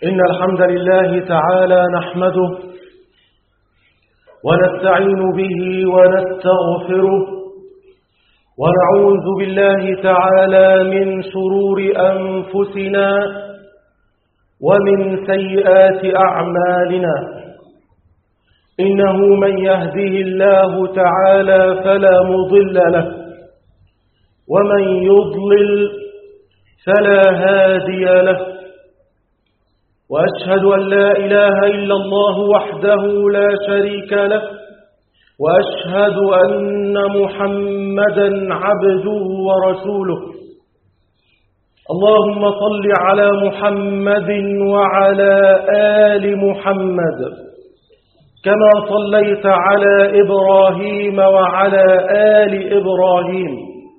إن الحمد لله تعالى نحمده ونستعين به ونستغفره ونعوذ بالله تعالى من شرور أنفسنا ومن سيئات أعمالنا. إنه من يهده الله تعالى فلا مضل له ومن يضلل فلا هادي له، وأشهد أن لا إله إلا الله وحده لا شريك له، وأشهد أن محمدا عبده ورسوله. اللهم صل على محمد وعلى آل محمد كما صليت على إبراهيم وعلى آل إبراهيم،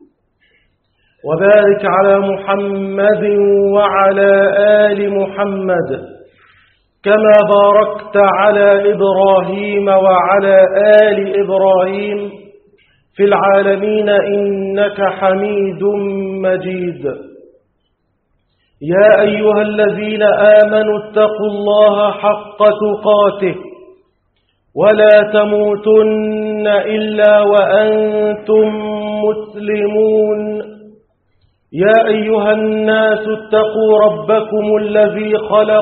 وبارك على محمد وعلى آل محمد كما باركت على إبراهيم وعلى آل إبراهيم في العالمين إنك حميد مجيد. يا أيها الذين آمنوا اتقوا الله حق تقاته ولا تموتن إلا وأنتم مسلمون. يا أيها الناس اتقوا ربكم الذي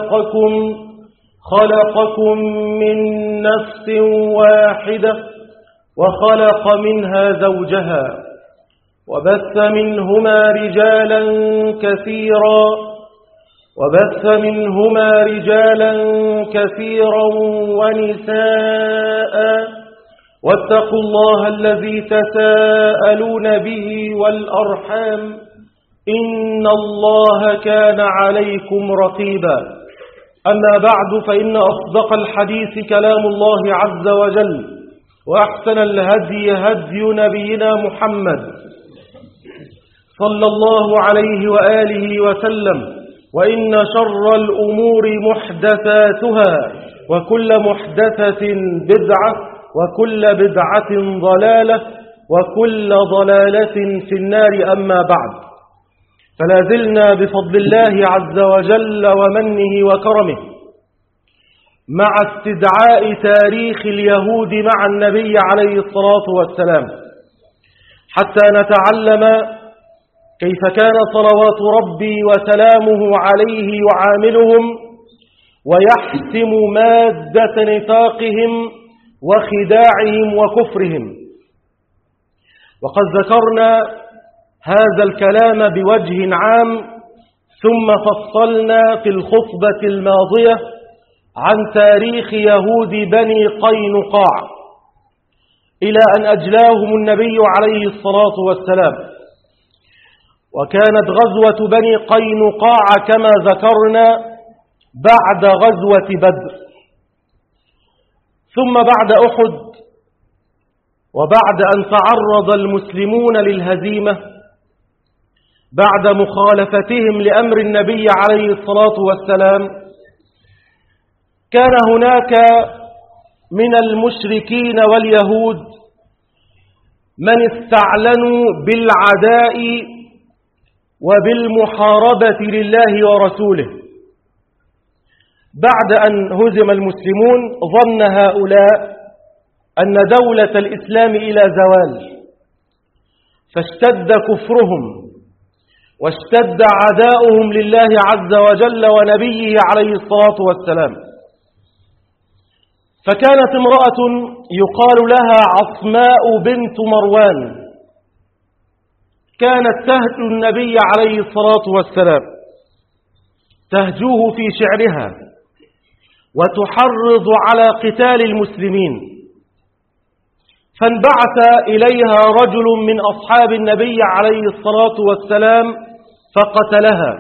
خلقكم من نفس واحدة وخلق منها زوجها وبث منهما رجالا كثيرا ونساء، واتقوا الله الذي تساءلون به والأرحام إن الله كان عليكم رقيبا. أما بعد، فإن أصدق الحديث كلام الله عز وجل، وأحسن الهدي هدي نبينا محمد صلى الله عليه وآله وسلم، وإن شر الأمور محدثاتها، وكل محدثة بدعة، وكل بدعة ضلالة، وكل ضلالة في النار. أما بعد، فلا زلنا بفضل الله عز وجل ومنه وكرمه مع استدعاء تاريخ اليهود مع النبي عليه الصلاة والسلام، حتى نتعلم كيف كان صلوات ربي وسلامه عليه يعاملهم ويحسم مادة نفاقهم وخداعهم وكفرهم. وقد ذكرنا هذا الكلام بوجه عام، ثم فصلنا في الخطبة الماضية عن تاريخ يهود بني قينقاع إلى أن أجلاهم النبي عليه الصلاة والسلام. وكانت غزوة بني قينقاع كما ذكرنا بعد غزوة بدر، ثم بعد أحد، وبعد أن تعرض المسلمون للهزيمة بعد مخالفتهم لأمر النبي عليه الصلاة والسلام، كان هناك من المشركين واليهود من استعلنوا بالعداء وبالمحاربة لله ورسوله. بعد أن هزم المسلمون ظن هؤلاء أن دولة الإسلام إلى زوال، فاشتد كفرهم واشتد عداؤهم لله عز وجل ونبيه عليه الصلاة والسلام. فكانت امرأة يقال لها عصماء بنت مروان، كانت تهجو النبي عليه الصلاة والسلام، تهجوه في شعرها وتحرض على قتال المسلمين. فانبعث إليها رجل من أصحاب النبي عليه الصلاة والسلام فقتلها.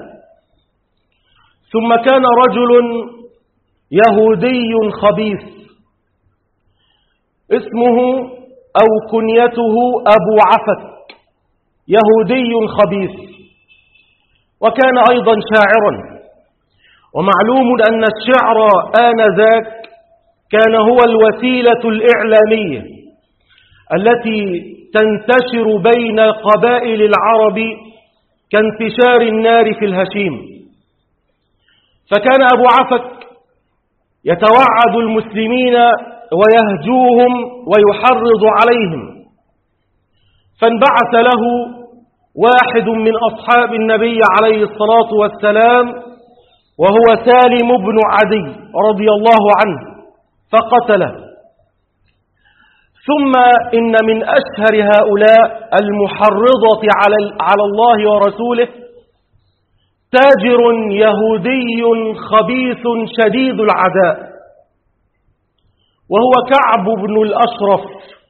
ثم كان رجل يهودي خبيث اسمه أو كنيته أبو عفك، يهودي خبيث، وكان أيضا شاعرا. ومعلوم أن الشعر آنذاك كان هو الوسيلة الإعلامية التي تنتشر بين قبائل العرب كانتشار النار في الهشيم. فكان أبو عفك يتوعد المسلمين ويهجوهم ويحرض عليهم، فانبعث له واحد من أصحاب النبي عليه الصلاة والسلام وهو سالم بن عدي رضي الله عنه فقتله. ثم إن من أشهر هؤلاء المحرضة على الله ورسوله تاجر يهودي خبيث شديد العداء، وهو كعب بن الأشرف.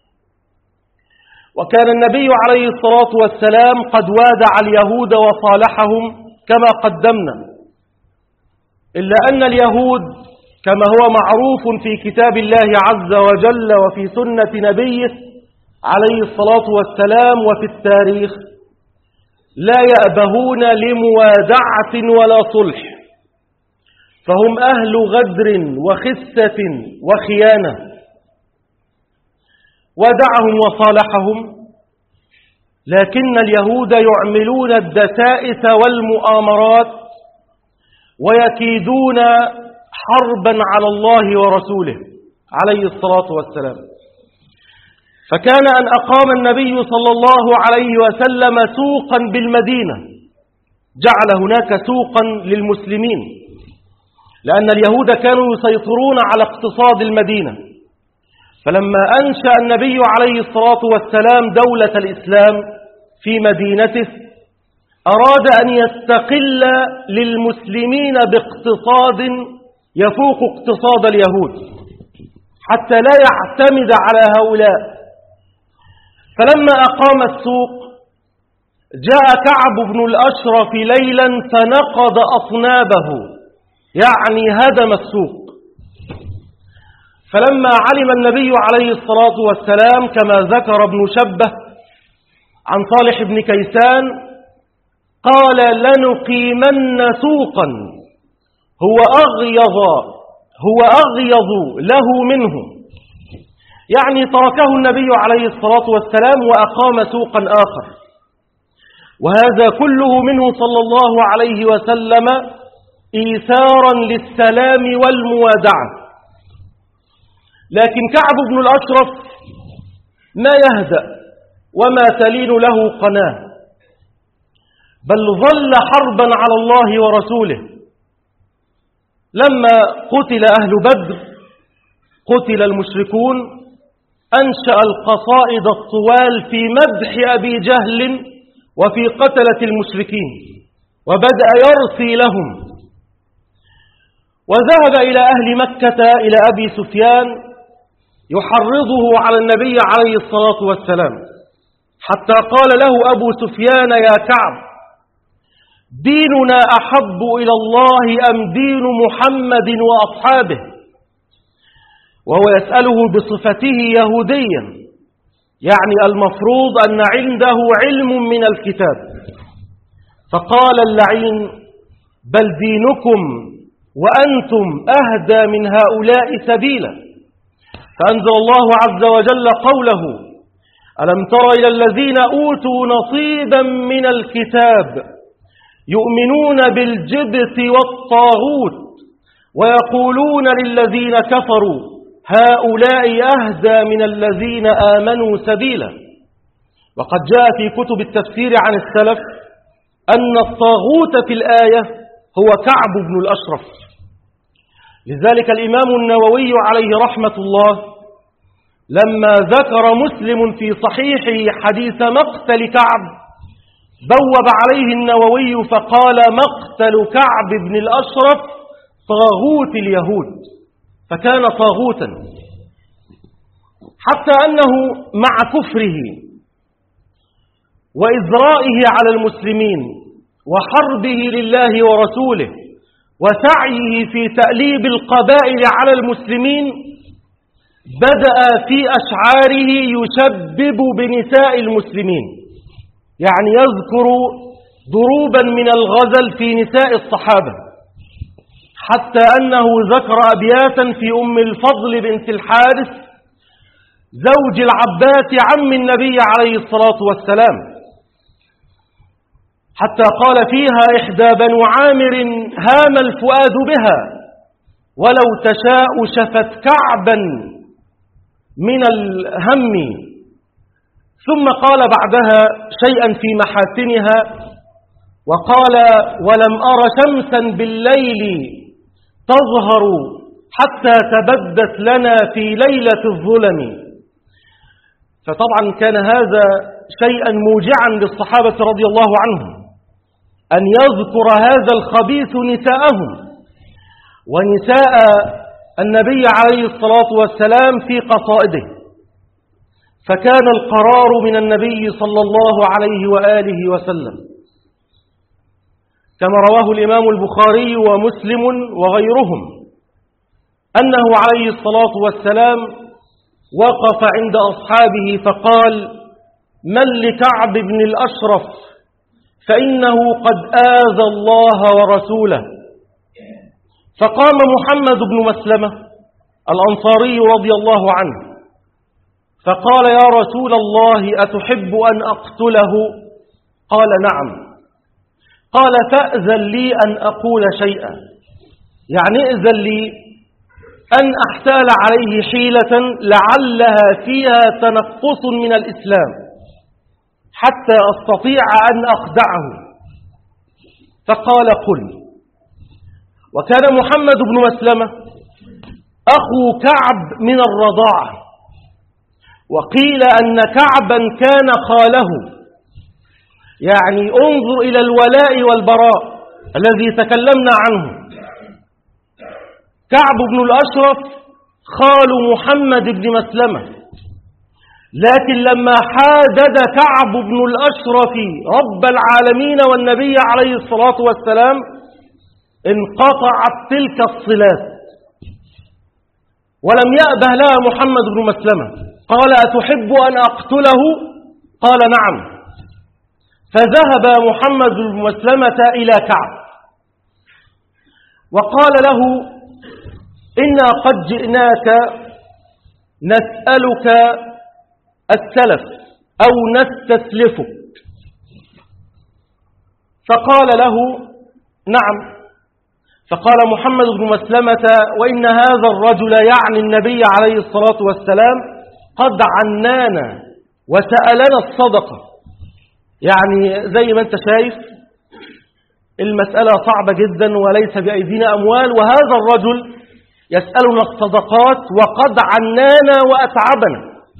وكان النبي عليه الصلاة والسلام قد وادع اليهود وصالحهم كما قدمنا، إلا أن اليهود كما هو معروف في كتاب الله عز وجل وفي سنة نبيه عليه الصلاة والسلام وفي التاريخ لا يأبهون لموادعة ولا صلح، فهم أهل غدر وخسة وخيانة. ودعهم وصالحهم، لكن اليهود يعملون الدسائس والمؤامرات ويكيدون حربا على الله ورسوله عليه الصلاة والسلام. فكان أن أقام النبي صلى الله عليه وسلم سوقا بالمدينة، جعل هناك سوقا للمسلمين، لأن اليهود كانوا يسيطرون على اقتصاد المدينة. فلما أنشأ النبي عليه الصلاة والسلام دولة الإسلام في مدينته أراد أن يستقل للمسلمين باقتصاد يفوق اقتصاد اليهود حتى لا يعتمد على هؤلاء. فلما أقام السوق جاء كعب بن الأشرف ليلا فنقض أصنابه، يعني هدم السوق. فلما علم النبي عليه الصلاة والسلام كما ذكر ابن شبه عن صالح بن كيسان قال لنقيمن سوقا هو أغيظ له منه، يعني تركه النبي عليه الصلاة والسلام وأقام سوقا آخر. وهذا كله منه صلى الله عليه وسلم إيثارا للسلام والموادعة. لكن كعب بن الأشرف ما يهدأ وما تلين له قناة، بل ظل حربا على الله ورسوله. لما قتل أهل بدر، قتل المشركون، أنشأ القصائد الطوال في مدح أبي جهل وفي قتلة المشركين، وبدأ يرثي لهم. وذهب إلى أهل مكة إلى أبي سفيان يحرضه على النبي عليه الصلاة والسلام، حتى قال له أبو سفيان يا كعب ديننا أحب إلى الله أم دين محمد وأصحابه؟ وهو يسأله بصفته يهوديا، يعني المفروض أن عنده علم من الكتاب. فقال اللعين بل دينكم وأنتم أهدى من هؤلاء سبيلا. فأنزل الله عز وجل قوله ألم تر إلى الذين أوتوا نصيبا من الكتاب يؤمنون بالجبت والطاغوت ويقولون للذين كفروا هؤلاء أهدى من الذين آمنوا سبيلا. وقد جاء في كتب التفسير عن السلف أن الطاغوت في الآية هو كعب بن الأشرف. لذلك الإمام النووي عليه رحمة الله لما ذكر مسلم في صحيحه حديث مقتل كعب بوب عليه النووي فقال مقتل كعب بن الأشرف طاغوت اليهود، فكان طاغوتا، حتى أنه مع كفره وإزرائه على المسلمين وحربه لله ورسوله وسعيه في تأليب القبائل على المسلمين بدأ في أشعاره يشبب بنساء المسلمين، يعني يذكر ضروبا من الغزل في نساء الصحابة، حتى أنه ذكر أبياتا في أم الفضل بنت الحارث زوج العباس عم النبي عليه الصلاة والسلام. حتى قال فيها إحدى بنو عامر: هام الفؤاد بها ولو تشاء شفت كعبا من الهم. ثم قال بعدها شيئا في محاسنها وقال: ولم أر شمسا بالليل تظهر حتى تبدت لنا في ليلة الظلم. فطبعا كان هذا شيئا موجعا للصحابة رضي الله عنهم، أن يذكر هذا الخبيث نساءهم ونساء النبي عليه الصلاة والسلام في قصائده. فكان القرار من النبي صلى الله عليه وآله وسلم كما رواه الإمام البخاري ومسلم وغيرهم أنه عليه الصلاة والسلام وقف عند أصحابه فقال: من لكعب بن الأشرف فإنه قد آذى الله ورسوله. فقام محمد بن مسلمة الأنصاري رضي الله عنه فقال: يا رسول الله أتحب أن أقتله؟ قال: نعم. قال: فأذن لي أن أقول شيئا، يعني إذن لي أن أحتال عليه حيلة لعلها فيها تنقص من الإسلام حتى أستطيع أن أخدعه. فقال: قل. وكان محمد بن مسلمة أخو كعب من الرضاعة، وقيل أن كعبا كان خاله، يعني انظر إلى الولاء والبراء الذي تكلمنا عنه. كعب بن الأشرف خال محمد بن مسلمة، لكن لما حادد كعب بن الأشرف رب العالمين والنبي عليه الصلاة والسلام انقطعت تلك الصلات ولم يأبه لها محمد بن مسلمة. قال: أتحب أن أقتله؟ قال: نعم. فذهب محمد بن مسلمة إلى كعب وقال له: إنا قد جئناك نسألك السلف أو نستسلفك. فقال له: نعم. فقال محمد بن مسلمة: وإن هذا الرجل، يعني النبي عليه الصلاة والسلام، قد عنانا وسألنا الصدقة. يعني زي ما انت شايف المسألة صعبة جدا وليس بأيدينا أموال، وهذا الرجل يسألنا الصدقات وقد عنانا وأتعبنا،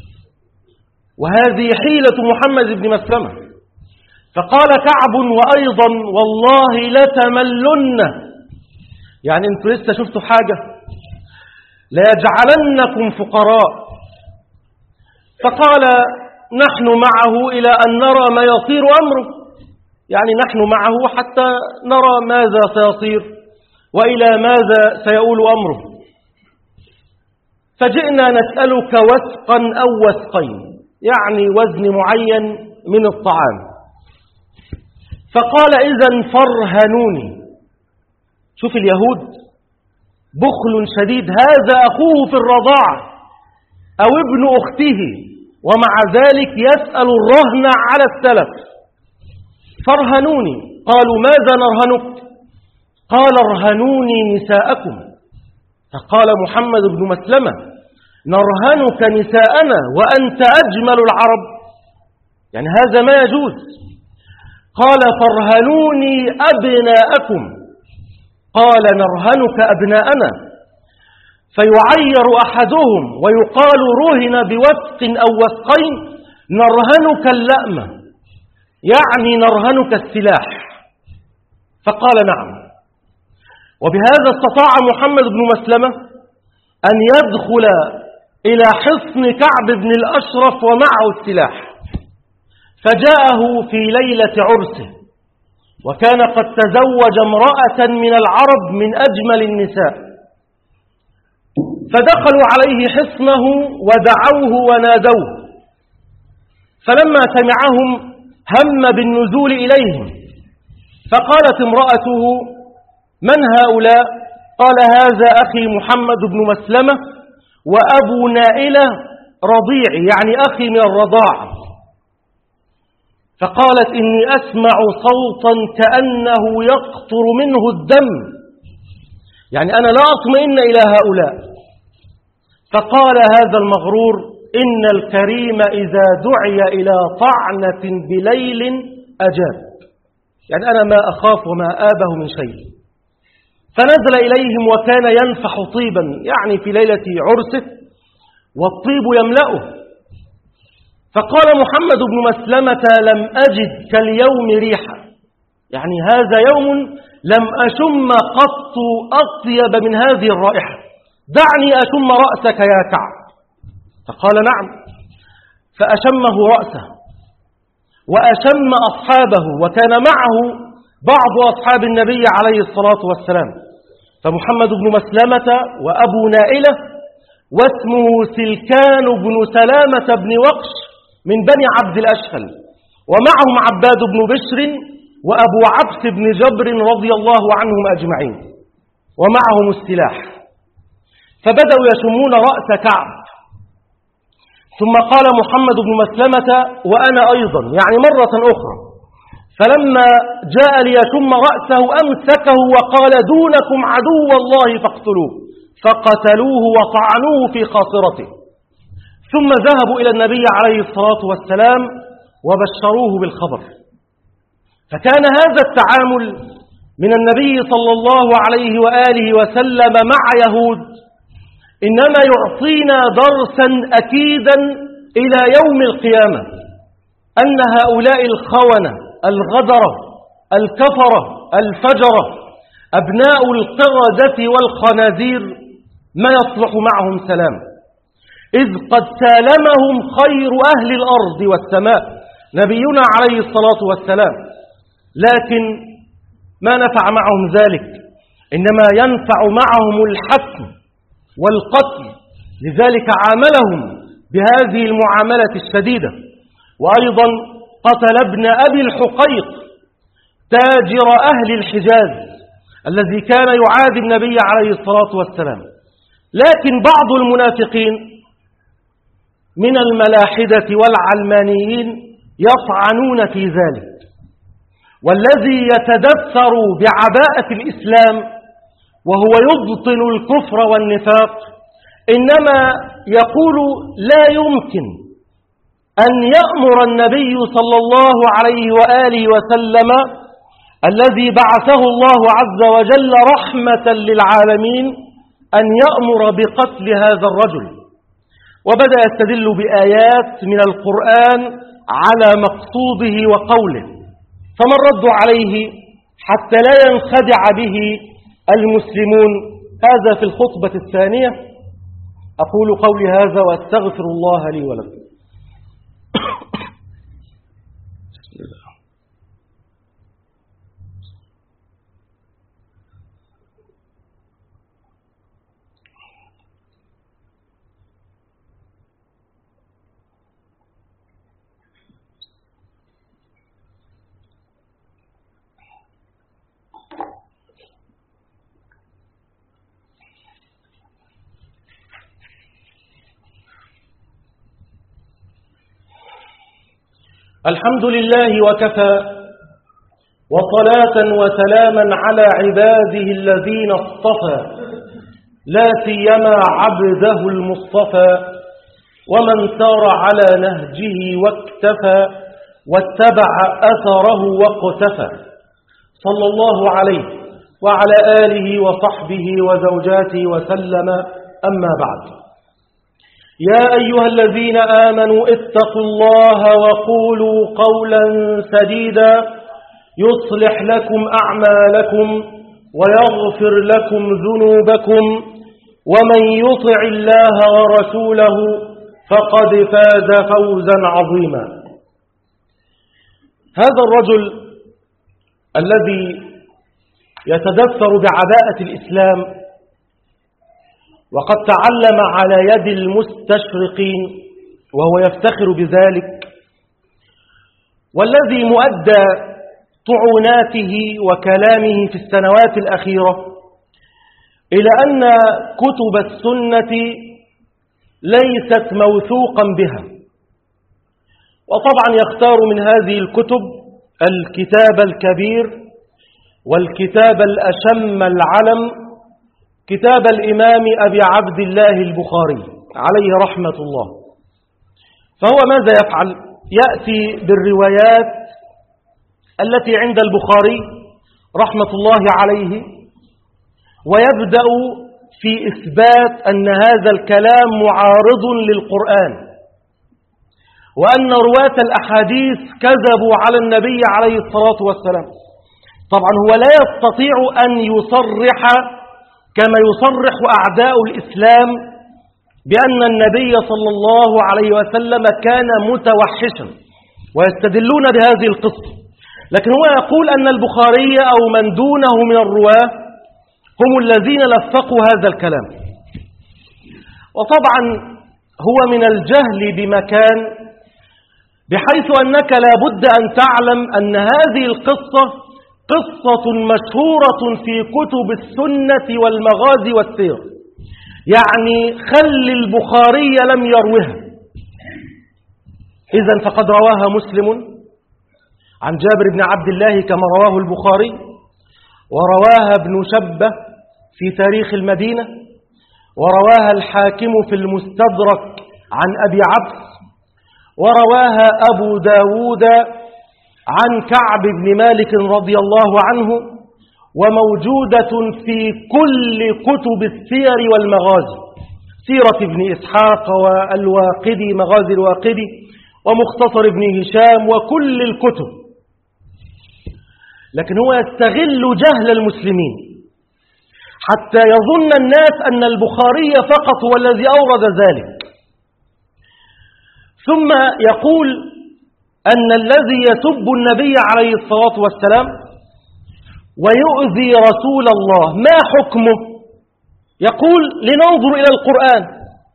وهذه حيلة محمد بن مسلمة. فقال كعب: وأيضا والله لتملن، يعني انتوا لسه شفتوا حاجة، ليجعلنكم فقراء. فقال: نحن معه إلى أن نرى ما يصير أمره، يعني نحن معه حتى نرى ماذا سيصير وإلى ماذا سيؤول أمره. فجئنا نسألك وسقا أو وسقين، يعني وزن معين من الطعام. فقال: إذن فرهنوني. شوف اليهود بخل شديد، هذا أخوه في الرضاعة أو ابن أخته، ومع ذلك يسأل الرهن على السلف. فرهنوني. قالوا: ماذا نرهنك؟ قال: ارهنوني نساءكم. فقال محمد بن مسلمة: نرهنك نساءنا وأنت أجمل العرب، يعني هذا ما يجوز. قال: فارهنوني أبناءكم. قال: نرهنك أبناءنا. فيعير أحدهم ويقال: رهن بوسق أو وسقين، نرهنك اللأمة، يعني نرهنك السلاح. فقال: نعم. وبهذا استطاع محمد بن مسلمة أن يدخل إلى حصن كعب بن الأشرف ومعه السلاح، فجاءه في ليلة عرسه، وكان قد تزوج امرأة من العرب من أجمل النساء. فدخلوا عليه حصنه ودعوه ونادوه، فلما سمعهم هم بالنزول إليهم. فقالت امرأته: من هؤلاء؟ قال: هذا أخي محمد بن مسلمة وأبو نائلة رضيعي، يعني أخي من الرضاعة. فقالت إني أسمع صوتا كأنه يقطر منه الدم، يعني أنا لا أطمئن إلى هؤلاء. فقال هذا المغرور: إن الكريم إذا دعي إلى طعنة بليل أجاب، يعني أنا ما أخاف وما آبه من شيء. فنزل إليهم وكان ينفح طيبا، يعني في ليلة عرسه والطيب يملأه. فقال محمد بن مسلمة: لم أجد كاليوم ريحا، يعني هذا يوم لم أشم قط أطيب من هذه الرائحة، دعني أشم رأسك يا كعب. فقال: نعم. فأشمه رأسه وأشم أصحابه، وكان معه بعض أصحاب النبي عليه الصلاة والسلام، فمحمد بن مسلمة وأبو نائلة واسمه سلكان بن سلامة بن وقش من بني عبد الأشهل، ومعهم عباد بن بشر وأبو عبس بن جبر رضي الله عنهم أجمعين، ومعهم السلاح. فبدأوا يشمون رأس كعب، ثم قال محمد بن مسلمة: وأنا أيضا، يعني مرة أخرى. فلما جاء ليشم رأسه أمسكه وقال: دونكم عدو الله فاقتلوه. فقتلوه وطعنوه في خاصرته، ثم ذهبوا إلى النبي عليه الصلاة والسلام وبشروه بالخبر. فكان هذا التعامل من النبي صلى الله عليه وآله وسلم مع يهود إنما يعطينا درسا أكيدا إلى يوم القيامة، أن هؤلاء الخونة الغدرة الكفرة الفجرة أبناء القردة والخنازير ما يصلح معهم سلام، إذ قد سالمهم خير أهل الأرض والسماء نبينا عليه الصلاة والسلام، لكن ما نفع معهم ذلك، إنما ينفع معهم الحكم والقتل. لذلك عاملهم بهذه المعاملة الشديدة. وأيضا قتل ابن أبي الحقيق تاجر أهل الحجاز الذي كان يعادي النبي عليه الصلاة والسلام. لكن بعض المنافقين من الملاحدة والعلمانيين يطعنون في ذلك، والذي يتدثر بعباءة الإسلام وهو يبطن الكفر والنفاق إنما يقول: لا يمكن أن يأمر النبي صلى الله عليه وآله وسلم الذي بعثه الله عز وجل رحمة للعالمين أن يأمر بقتل هذا الرجل. وبدأ يستدل بآيات من القرآن على مقصوده وقوله، فما الرد عليه حتى لا ينخدع به المسلمون؟ هذا في الخطبة الثانية. أقول قولي هذا وأستغفر الله لي ولكم. الحمد لله وكفى، وصلاة وسلاما على عباده الذين اصطفى، لا سيما عبده المصطفى، ومن سار على نهجه واكتفى واتبع أثره واقتفى، صلى الله عليه وعلى آله وصحبه وزوجاته وسلم. أما بعد، يا أيها الذين آمنوا اتقوا الله وقولوا قولا سديدا يصلح لكم أعمالكم ويغفر لكم ذنوبكم، ومن يطع الله ورسوله فقد فاز فوزا عظيما. هذا الرجل الذي يتدثر بعباءة الإسلام وقد تعلم على يد المستشرقين وهو يفتخر بذلك، والذي مؤدى طعوناته وكلامه في السنوات الأخيرة إلى أن كتب السنة ليست موثوقا بها، وطبعا يختار من هذه الكتب الكتاب الكبير والكتاب الأشم العلم، كتاب الإمام أبي عبد الله البخاري عليه رحمة الله. فهو ماذا يفعل؟ يأتي بالروايات التي عند البخاري رحمة الله عليه، ويبدأ في إثبات أن هذا الكلام معارض للقرآن، وأن رواة الأحاديث كذبوا على النبي عليه الصلاة والسلام. طبعا هو لا يستطيع أن يصرح كما يصرح أعداء الإسلام بأن النبي صلى الله عليه وسلم كان متوحشا ويستدلون بهذه القصة، لكن هو يقول أن البخاري أو من دونه من الرواة هم الذين لفقوا هذا الكلام. وطبعا هو من الجهل بمكان، بحيث أنك لا بد أن تعلم أن هذه القصة قصة مشهورة في كتب السنة والمغازي والسير، يعني خل البخاري لم يروها. إذن فقد رواها مسلم عن جابر بن عبد الله كما رواه البخاري، ورواها ابن شبة في تاريخ المدينة، ورواها الحاكم في المستدرك عن أبي عبس، ورواها أبو داود عن كعب بن مالك رضي الله عنه، وموجودة في كل كتب السير والمغازي، سيرة ابن إسحاق والواقدي، مغازي الواقدي، ومختصر ابن هشام، وكل الكتب. لكن هو يستغل جهل المسلمين حتى يظن الناس أن البخاري فقط هو الذي أورد ذلك، ثم يقول أن الذي يسب النبي عليه الصلاة والسلام ويؤذي رسول الله ما حكمه؟ يقول لننظر إلى القرآن،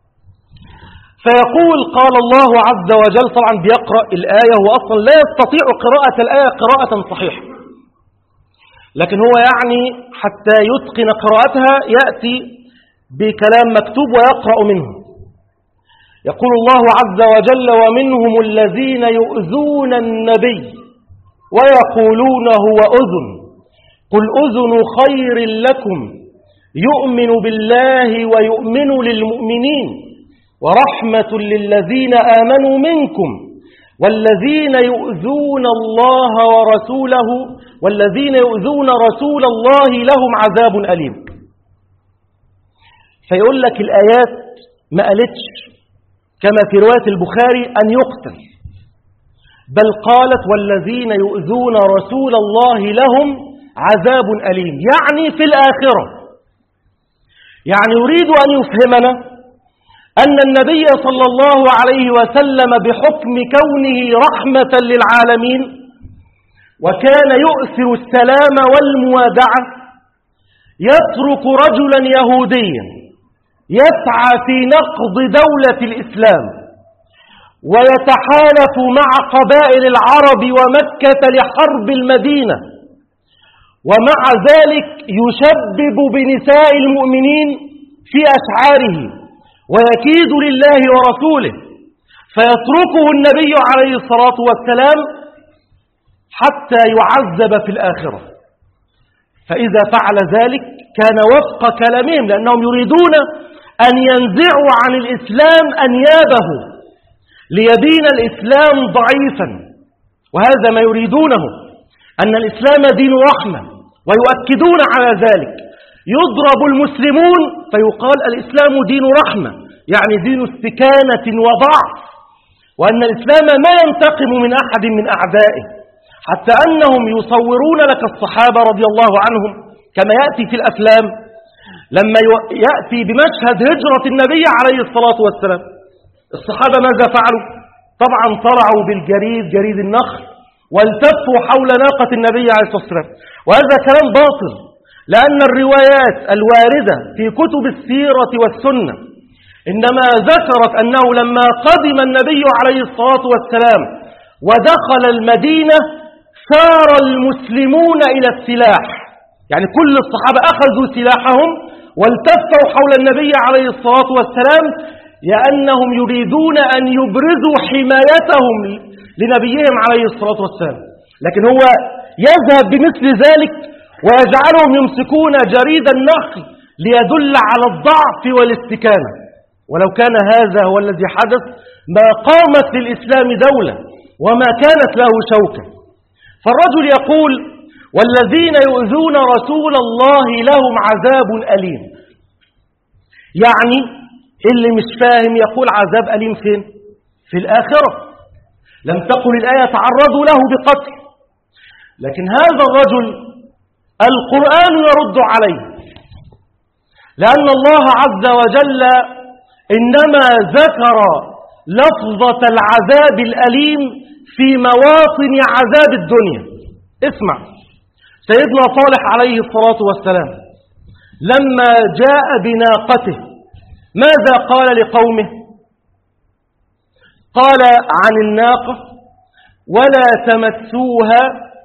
فيقول قال الله عز وجل. طبعا بيقرأ الآية، هو أصلا لا يستطيع قراءة الآية قراءة صحيحة، لكن هو يعني حتى يتقن قراءتها يأتي بكلام مكتوب ويقرأ منه. يقول الله عز وجل ومنهم الذين يؤذون النبي ويقولون هو أذن قل أذن خير لكم يؤمن بالله ويؤمن للمؤمنين ورحمة للذين آمنوا منكم والذين يؤذون الله ورسوله والذين يؤذون رسول الله لهم عذاب أليم. فيقول لك الآيات ما قالتش كما في رواية البخاري أن يقتل، بل قالت والذين يؤذون رسول الله لهم عذاب أليم، يعني في الآخرة. يعني يريد أن يفهمنا أن النبي صلى الله عليه وسلم بحكم كونه رحمة للعالمين وكان يؤثر السلام والموادعة يترك رجلا يهوديا يسعى في نقض دولة الإسلام ويتحالف مع قبائل العرب ومكة لحرب المدينة، ومع ذلك يشبب بنساء المؤمنين في أشعاره ويكيد لله ورسوله، فيتركه النبي عليه الصلاة والسلام حتى يعذب في الآخرة. فإذا فعل ذلك كان وفق كلامهم، لأنهم يريدون أن ينزعوا عن الإسلام أنيابه ليبين الإسلام ضعيفا، وهذا ما يريدونه، أن الإسلام دين رحمة، ويؤكدون على ذلك. يضرب المسلمون فيقال الإسلام دين رحمة، يعني دين استكانة وضعف، وأن الإسلام ما ينتقم من أحد من أعدائه، حتى أنهم يصورون لك الصحابة رضي الله عنهم كما يأتي في الأفلام لما يأتي بمشهد هجرة النبي عليه الصلاة والسلام. الصحابة ماذا فعلوا؟ طبعا طلعوا بالجريد، جريد النخل، والتفوا حول ناقة النبي عليه الصلاة والسلام، وهذا كلام باطل، لأن الروايات الواردة في كتب السيرة والسنة إنما ذكرت أنه لما قدم النبي عليه الصلاة والسلام ودخل المدينة سار المسلمون إلى السلاح، يعني كل الصحابة أخذوا سلاحهم والتفوا حول النبي عليه الصلاة والسلام، لأنهم يريدون أن يبرزوا حمايتهم لنبيهم عليه الصلاة والسلام، لكن هو يذهب بمثل ذلك ويجعلهم يمسكون جريد النخل ليدل على الضعف والاستكانة. ولو كان هذا هو الذي حدث ما قامت للإسلام دولة وما كانت له شوكة. فالرجل يقول: والذين يؤذون رسول الله لهم عذاب أليم. يعني اللي مش فاهم يقول عذاب أليم فين؟ في الآخرة. لم تقل الآية تعرضوا له بقتل، لكن هذا الرجل القرآن يرد عليه، لأن الله عز وجل إنما ذكر لفظة العذاب الأليم في مواطن عذاب الدنيا. اسمع، سيدنا صالح عليه الصلاة والسلام لما جاء بناقته ماذا قال لقومه؟ قال عن الناقة: ولا تمسوها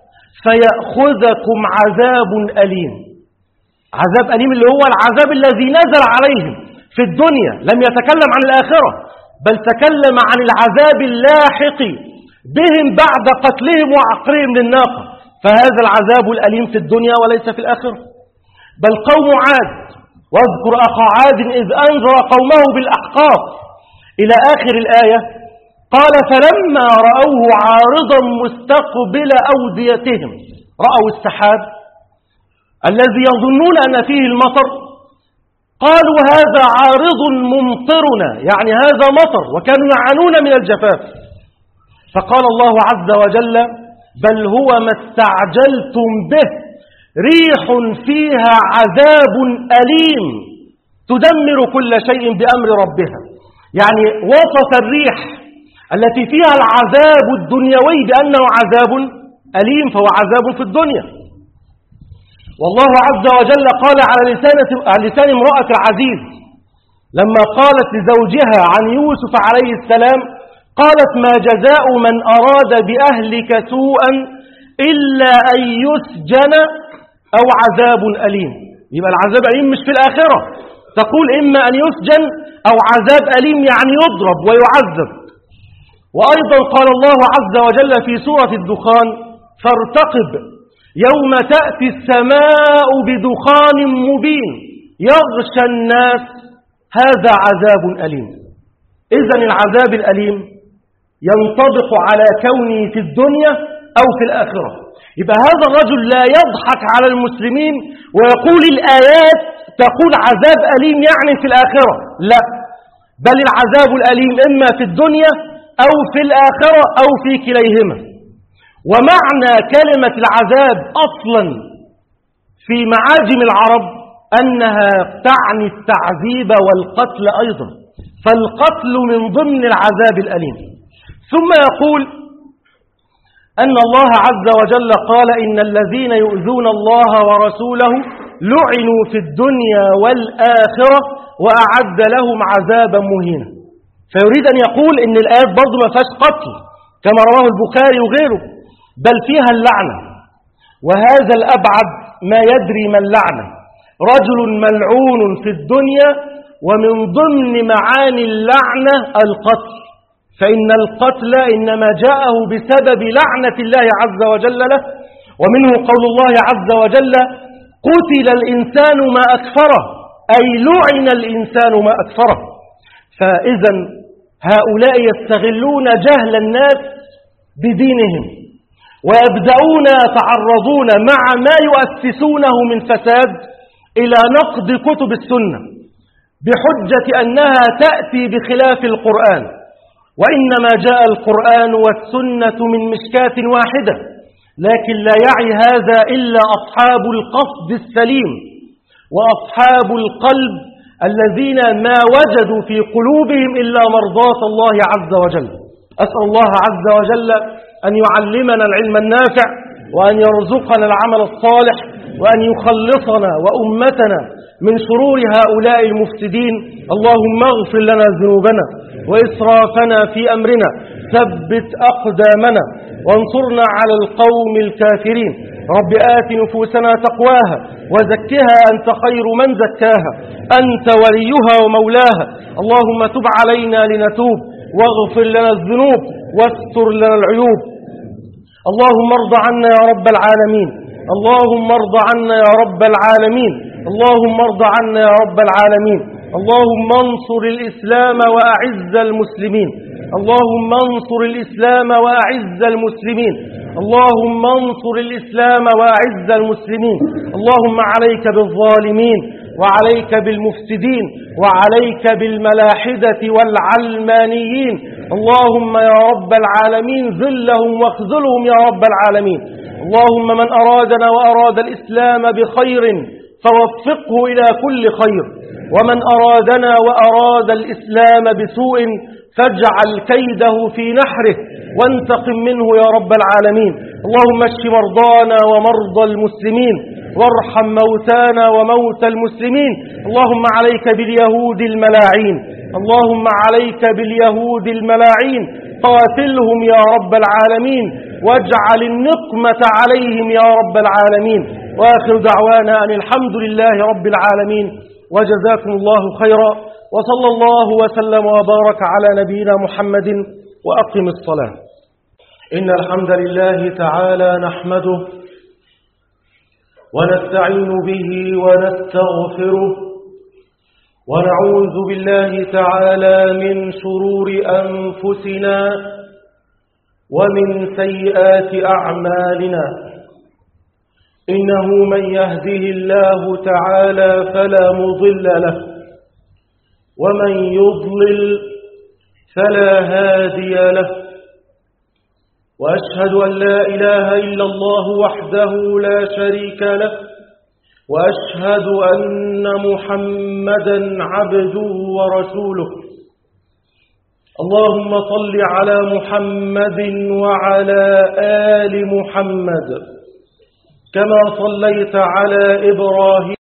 فيأخذكم عذاب أليم. عذاب أليم اللي هو العذاب الذي نزل عليهم في الدنيا، لم يتكلم عن الآخرة بل تكلم عن العذاب اللاحق بهم بعد قتلهم وعقرهم للناقة، فهذا العذاب الأليم في الدنيا وليس في الآخرة. بل قوم عاد، واذكر أخا عاد إذ أنذر قومه بالأحقاف إلى آخر الآية. قال: فلما رأوه عارضا مستقبل أوديتهم، رأوا السحاب الذي يظنون أن فيه المطر، قالوا: هذا عارض ممطرنا، يعني هذا مطر، وكانوا يعانون من الجفاف. فقال الله عز وجل: بل هو ما استعجلتم به، ريح فيها عذاب أليم تدمر كل شيء بأمر ربها. يعني وصف الريح التي فيها العذاب الدنيوي بأنه عذاب أليم، فهو عذاب في الدنيا. والله عز وجل قال على لسان امرأة العزيز لما قالت لزوجها عن يوسف عليه السلام، قالت: ما جزاء من أراد بأهلك سوءا إلا أن يسجن أو عذاب أليم. يبقى العذاب أليم مش في الآخرة، تقول إما أن يسجن أو عذاب أليم، يعني يضرب ويعذب. وأيضا قال الله عز وجل في سورة الدخان: فارتقب يوم تأتي السماء بدخان مبين يغشى الناس هذا عذاب أليم. إذن العذاب الأليم ينطبق على كونه في الدنيا أو في الآخرة. يبقى هذا الرجل لا يضحك على المسلمين ويقول الآيات تقول عذاب أليم يعني في الآخرة، لا، بل العذاب الأليم إما في الدنيا أو في الآخرة أو في كليهما. ومعنى كلمة العذاب أصلا في معاجم العرب أنها تعني التعذيب والقتل أيضا، فالقتل من ضمن العذاب الأليم. ثم يقول أن الله عز وجل قال: إن الذين يؤذون الله ورسوله لعنوا في الدنيا والآخرة وأعد لهم عذابا مهينا. فيريد أن يقول إن الآيات برضو ما فيهاش قتل كما رواه البخاري وغيره، بل فيها اللعنة. وهذا الأبعد ما يدري ما اللعنة، رجل ملعون في الدنيا، ومن ضمن معاني اللعنة القتل، فإن القتل إنما جاءه بسبب لعنة الله عز وجل له. ومنه قول الله عز وجل: قتل الإنسان ما أكفره، أي لعن الإنسان ما أكفره. فإذا هؤلاء يستغلون جهل الناس بدينهم ويبدأون يتعرضون مع ما يؤسسونه من فساد إلى نقد كتب السنة بحجة أنها تأتي بخلاف القرآن، وإنما جاء القرآن والسنة من مشكاة واحدة، لكن لا يعي هذا إلا أصحاب القصد السليم وأصحاب القلب الذين ما وجدوا في قلوبهم إلا مرضاة الله عز وجل. أسأل الله عز وجل أن يعلمنا العلم النافع، وأن يرزقنا العمل الصالح، وأن يخلصنا وأمتنا من شرور هؤلاء المفسدين. اللهم اغفر لنا ذنوبنا وإسرافنا في أمرنا، ثبت أقدامنا وانصرنا على القوم الكافرين. رب آت نفوسنا تقواها وزكها أنت خير من زكاها، أنت وليها ومولاها. اللهم تب علينا لنتوب واغفر لنا الذنوب واستر لنا العيوب. اللهم ارض عنا يا رب العالمين، اللهم ارض عنا يا رب العالمين، اللهم ارض عنا يا رب العالمين. اللهم انصر الإسلام وأعز المسلمين، اللهم انصر الإسلام وأعز المسلمين، اللهم انصر الإسلام وأعز المسلمين. اللهم عليك بالظالمين وعليك بالمفسدين وعليك بالملاحدة والعلمانيين. اللهم يا رب العالمين ذلهم واخذلهم يا رب العالمين. اللهم من أرادنا وأراد الإسلام بخير فوفقه إلى كل خير، ومن أرادنا وأراد الإسلام بسوء فاجعل كيده في نحره وانتقم منه يا رب العالمين. اللهم اشف مرضانا ومرضى المسلمين وارحم موتانا وموتى المسلمين. اللهم عليك باليهود الملاعين، اللهم عليك باليهود الملاعين، قاتلهم يا رب العالمين واجعل النقمة عليهم يا رب العالمين. وآخر دعوانا أن الحمد لله رب العالمين، وجزاكم الله خيرا، وصلى الله وسلم وبارك على نبينا محمد. وأقم الصلاة. إن الحمد لله تعالى نحمده ونستعين به ونستغفره، ونعوذ بالله تعالى من شرور أنفسنا ومن سيئات أعمالنا. إنه من يهده الله تعالى فلا مضل له، ومن يضلل فلا هادي له. وأشهد أن لا إله إلا الله وحده لا شريك له، وأشهد أن محمدا عبده ورسوله. اللهم صل على محمد وعلى آل محمد كما صليت على إبراهيم